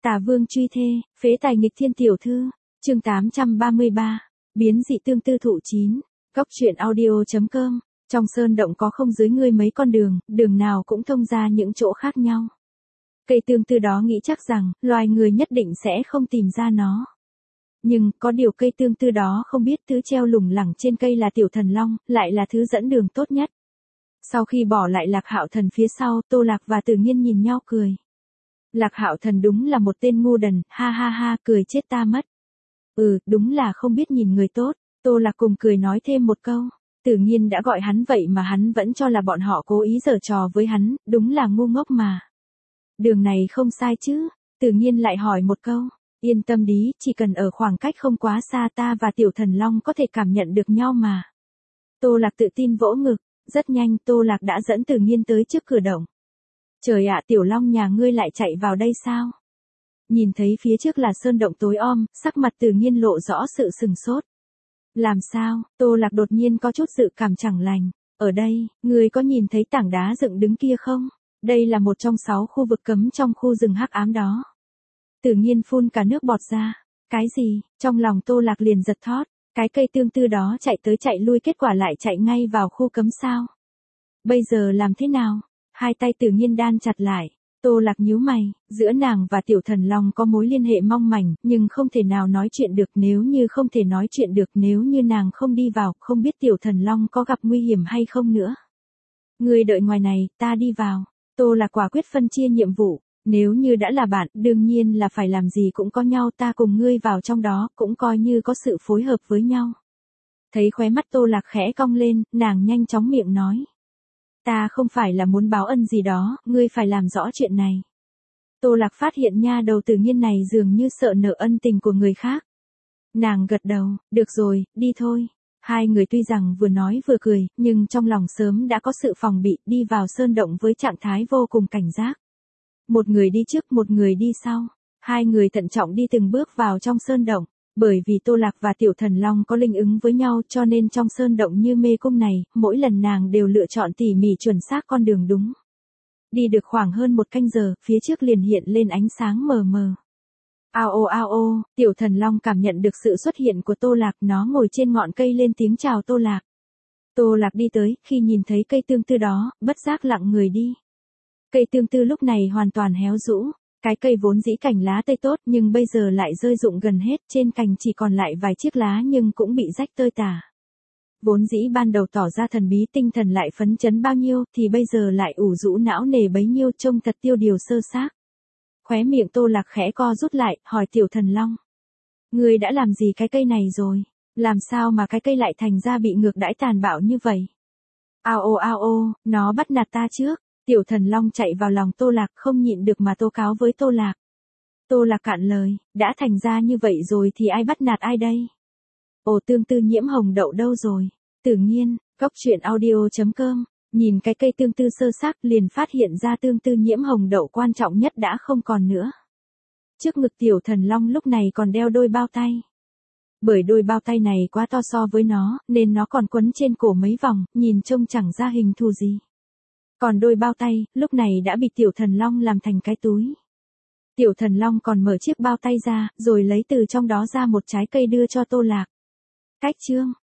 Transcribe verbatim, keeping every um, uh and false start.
Tà vương truy thê, phế tài nghịch thiên tiểu thư, chương tám trăm ba mươi ba, biến dị tương tư thụ chín, góc truyện audio.com, trong sơn động có không dưới ngươi mấy con đường, đường nào cũng thông ra những chỗ khác nhau. Cây tương tư đó nghĩ chắc rằng, loài người nhất định sẽ không tìm ra nó. Nhưng, có điều cây tương tư đó không biết thứ treo lủng lẳng trên cây là tiểu thần long, lại là thứ dẫn đường tốt nhất. Sau khi bỏ lại Lạc Hạo Thần phía sau, Tô Lạc và Tử Nghiên nhìn nhau cười. Lạc Hạo Thần đúng là một tên ngu đần, ha ha ha, cười chết ta mất. Ừ, đúng là không biết nhìn người tốt, Tô Lạc cùng cười nói thêm một câu. Tử Nghiên đã gọi hắn vậy mà hắn vẫn cho là bọn họ cố ý giở trò với hắn, đúng là ngu ngốc mà. Đường này không sai chứ? Tử Nghiên lại hỏi một câu. Yên tâm đi, chỉ cần ở khoảng cách không quá xa ta và tiểu thần long có thể cảm nhận được nhau mà. Tô Lạc tự tin vỗ ngực, rất nhanh Tô Lạc đã dẫn Tử Nghiên tới trước cửa động. Trời ạ, tiểu long nhà ngươi lại chạy vào đây sao? Nhìn thấy phía trước là sơn động tối om, sắc mặt Tử Nghiên lộ rõ sự sừng sốt. Làm sao? Tô Lạc đột nhiên có chút dự cảm chẳng lành. Ở đây, ngươi có nhìn thấy tảng đá dựng đứng kia không? Đây là một trong sáu khu vực cấm trong khu rừng hắc ám đó. Tử Nghiên phun cả nước bọt ra. Cái gì? Trong lòng Tô Lạc liền giật thót. Cái cây tương tư đó chạy tới chạy lui kết quả lại chạy ngay vào khu cấm sao? Bây giờ làm thế nào? Hai tay Tử Nghiên đan chặt lại. Tô Lạc nhíu mày, giữa nàng và tiểu thần long có mối liên hệ mong manh, nhưng không thể nào nói chuyện được, nếu như không thể nói chuyện được, nếu như nàng không đi vào, không biết tiểu thần long có gặp nguy hiểm hay không nữa. Ngươi đợi ngoài này, ta đi vào. Tô Lạc quả quyết phân chia nhiệm vụ. Nếu như đã là bạn, đương nhiên là phải làm gì cũng có nhau, ta cùng ngươi vào trong đó, cũng coi như có sự phối hợp với nhau. Thấy khóe mắt Tô Lạc khẽ cong lên, nàng nhanh chóng miệng nói. Ta không phải là muốn báo ân gì đó, ngươi phải làm rõ chuyện này. Tô Lạc phát hiện nha đầu Tử Nghiên này dường như sợ nợ ân tình của người khác. Nàng gật đầu, được rồi, đi thôi. Hai người tuy rằng vừa nói vừa cười, nhưng trong lòng sớm đã có sự phòng bị, đi vào sơn động với trạng thái vô cùng cảnh giác. Một người đi trước, một người đi sau. Hai người thận trọng đi từng bước vào trong sơn động. Bởi vì Tô Lạc và tiểu thần long có linh ứng với nhau cho nên trong sơn động như mê cung này, mỗi lần nàng đều lựa chọn tỉ mỉ chuẩn xác con đường đúng. Đi được khoảng hơn một canh giờ, phía trước liền hiện lên ánh sáng mờ mờ. Ao ô ao ô, tiểu thần long cảm nhận được sự xuất hiện của Tô Lạc, nó ngồi trên ngọn cây lên tiếng chào Tô Lạc. Tô Lạc đi tới, khi nhìn thấy cây tương tư đó, bất giác lặng người đi. Cây tương tư lúc này hoàn toàn héo rũ. Cái cây vốn dĩ cành lá tươi tốt nhưng bây giờ lại rơi rụng gần hết, trên cành chỉ còn lại vài chiếc lá nhưng cũng bị rách tơi tả. Vốn dĩ ban đầu tỏ ra thần bí tinh thần lại phấn chấn bao nhiêu thì bây giờ lại ủ rũ não nề bấy nhiêu, trông thật tiêu điều sơ xác. Khóe miệng Tô Lạc khẽ co rút lại, hỏi tiểu thần long. Ngươi đã làm gì cái cây này rồi? Làm sao mà cái cây lại thành ra bị ngược đãi tàn bạo như vậy? Ao ô ao ô, nó bắt nạt ta trước. Tiểu thần long chạy vào lòng Tô Lạc không nhịn được mà tố cáo với Tô Lạc. Tô Lạc cạn lời, đã thành ra như vậy rồi thì ai bắt nạt ai đây? Ồ, tương tư nhiễm hồng đậu đâu rồi? Tử Nghiên, góc truyện audio.com, nhìn cái cây tương tư sơ xác liền phát hiện ra tương tư nhiễm hồng đậu quan trọng nhất đã không còn nữa. Trước ngực tiểu thần long lúc này còn đeo đôi bao tay. Bởi đôi bao tay này quá to so với nó, nên nó còn quấn trên cổ mấy vòng, nhìn trông chẳng ra hình thù gì. Còn đôi bao tay, lúc này đã bị tiểu thần long làm thành cái túi. Tiểu thần long còn mở chiếc bao tay ra, rồi lấy từ trong đó ra một trái cây đưa cho Tô Lạc. Cách chương,